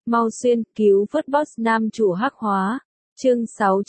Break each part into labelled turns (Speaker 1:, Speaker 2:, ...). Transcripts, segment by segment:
Speaker 1: Mau xuyên, cứu vớt boss nam chủ hắc hóa. Chương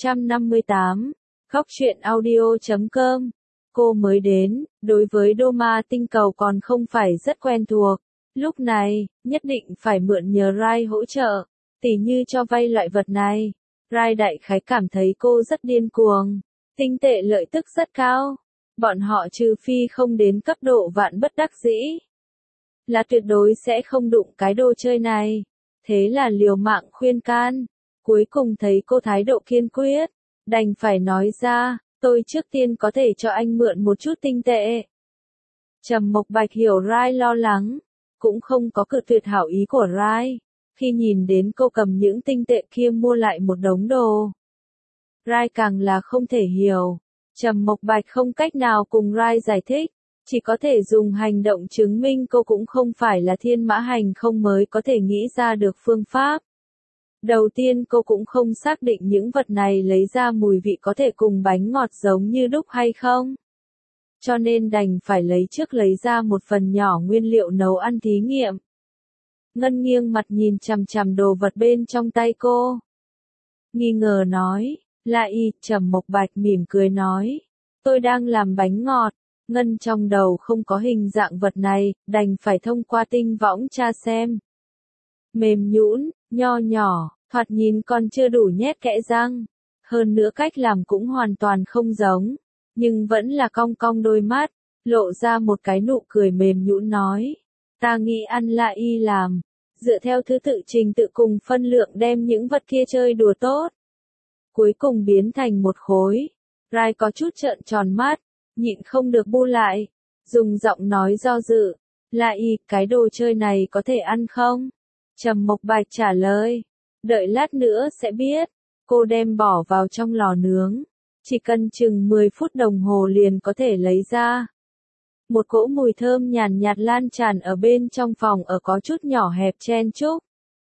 Speaker 1: 658. Góc truyện audio.com. Cô mới đến, đối với đô ma tinh cầu còn không phải rất quen thuộc. Lúc này, nhất định phải mượn nhờ Rai hỗ trợ, tỉ như cho vay loại vật này. Rai đại khái cảm thấy cô rất điên cuồng. Tinh tệ lợi tức rất cao. Bọn họ trừ phi không đến cấp độ vạn bất đắc dĩ, là tuyệt đối sẽ không đụng cái đồ chơi này. Thế là liều mạng khuyên can. Cuối cùng thấy cô thái độ kiên quyết, đành phải nói ra, tôi trước tiên có thể cho anh mượn một chút tinh tệ. Trầm Mộc Bạch hiểu Rai lo lắng, cũng không có cự tuyệt hảo ý của Rai. Khi nhìn đến cô cầm những tinh tệ kia mua lại một đống đồ, Rai càng là không thể hiểu. Trầm Mộc Bạch không cách nào cùng Rai giải thích, chỉ có thể dùng hành động chứng minh cô cũng không phải là thiên mã hành không mới có thể nghĩ ra được phương pháp. Đầu tiên cô cũng không xác định những vật này lấy ra mùi vị có thể cùng bánh ngọt giống như đúc hay không. Cho nên đành phải lấy ra một phần nhỏ nguyên liệu nấu ăn thí nghiệm. Ngân nghiêng mặt nhìn chằm chằm đồ vật bên trong tay cô, nghi ngờ nói, lại. Trầm Mộc Bạch mỉm cười nói, tôi đang làm bánh ngọt. Ngân trong đầu không có hình dạng vật này, đành phải thông qua tinh võng tra xem. Mềm nhũn, nho nhỏ, thoạt nhìn còn chưa đủ nhét kẽ răng. Hơn nữa cách làm cũng hoàn toàn không giống, nhưng vẫn là cong cong đôi mắt, lộ ra một cái nụ cười mềm nhũn nói, ta nghĩ ăn là y làm, dựa theo thứ tự trình tự cùng phân lượng đem những vật kia chơi đùa tốt. Cuối cùng biến thành một khối. Rai có chút trợn tròn mắt, nhịn không được bu lại, dùng giọng nói do dự, lại, cái đồ chơi này có thể ăn không? Trầm Mộc Bạch trả lời, đợi lát nữa sẽ biết. Cô đem bỏ vào trong lò nướng, chỉ cần chừng 10 phút đồng hồ liền có thể lấy ra. Một cỗ mùi thơm nhàn nhạt lan tràn ở bên trong phòng ở có chút nhỏ hẹp chen chúc.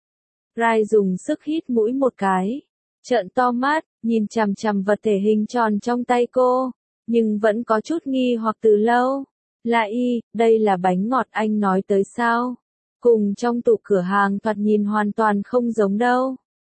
Speaker 1: Rai dùng sức hít mũi một cái, trợn to mắt, nhìn chằm chằm vật thể hình tròn trong tay cô, nhưng vẫn có chút nghi hoặc từ lâu. Lại, đây là bánh ngọt anh nói tới sao? Cùng trong tủ cửa hàng thoạt nhìn hoàn toàn không giống đâu.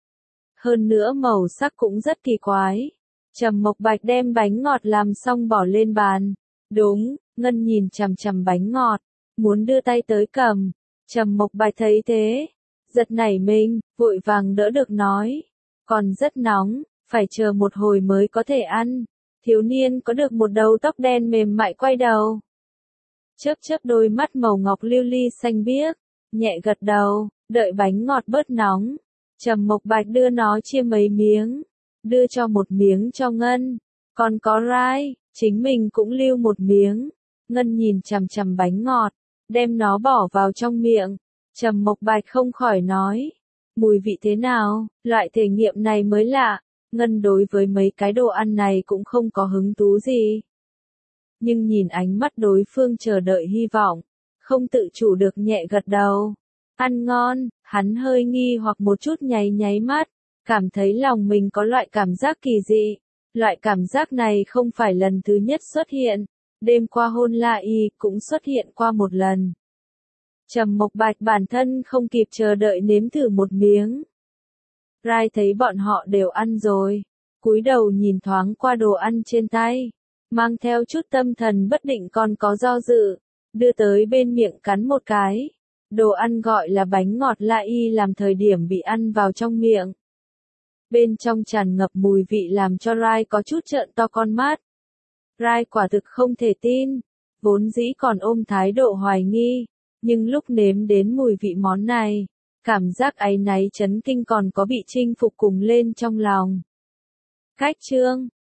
Speaker 1: Hơn nữa màu sắc cũng rất kỳ quái. Trầm Mộc Bạch đem bánh ngọt làm xong bỏ lên bàn. Đúng, Ngân nhìn chằm chằm bánh ngọt, muốn đưa tay tới cầm. Trầm Mộc Bạch thấy thế, giật nảy mình, vội vàng đỡ được nói, còn rất nóng, phải chờ một hồi mới có thể ăn. Thiếu niên có được một đầu tóc đen mềm mại quay đầu, chớp chớp đôi mắt màu ngọc lưu ly xanh biếc, nhẹ gật đầu, đợi bánh ngọt bớt nóng. Trầm Mộc Bạch đưa nó chia mấy miếng, đưa cho một miếng cho Ngân, còn có Rai, chính mình cũng lưu một miếng. Ngân nhìn chằm chằm bánh ngọt, đem nó bỏ vào trong miệng. Trầm Mộc Bạch không khỏi nói, mùi vị thế nào, loại thể nghiệm này mới lạ. Ngân đối với mấy cái đồ ăn này cũng không có hứng thú gì. Nhưng nhìn ánh mắt đối phương chờ đợi hy vọng, không tự chủ được nhẹ gật đầu. Ăn ngon, hắn hơi nghi hoặc một chút nháy mắt, cảm thấy lòng mình có loại cảm giác kỳ dị. Loại cảm giác này không phải lần thứ nhất xuất hiện, đêm qua hôn lại cũng xuất hiện qua một lần. Trầm Mộc Bạch bản thân không kịp chờ đợi nếm thử một miếng. Rai thấy bọn họ đều ăn rồi, cúi đầu nhìn thoáng qua đồ ăn trên tay, mang theo chút tâm thần bất định còn có do dự, đưa tới bên miệng cắn một cái. Đồ ăn gọi là bánh ngọt lại làm thời điểm bị ăn vào trong miệng. Bên trong tràn ngập mùi vị làm cho Rai có chút trợn to con mắt. Rai quả thực không thể tin, vốn dĩ còn ôm thái độ hoài nghi, nhưng lúc nếm đến mùi vị món này, cảm giác áy náy chấn kinh còn có bị chinh phục cùng lên trong lòng. Cách chương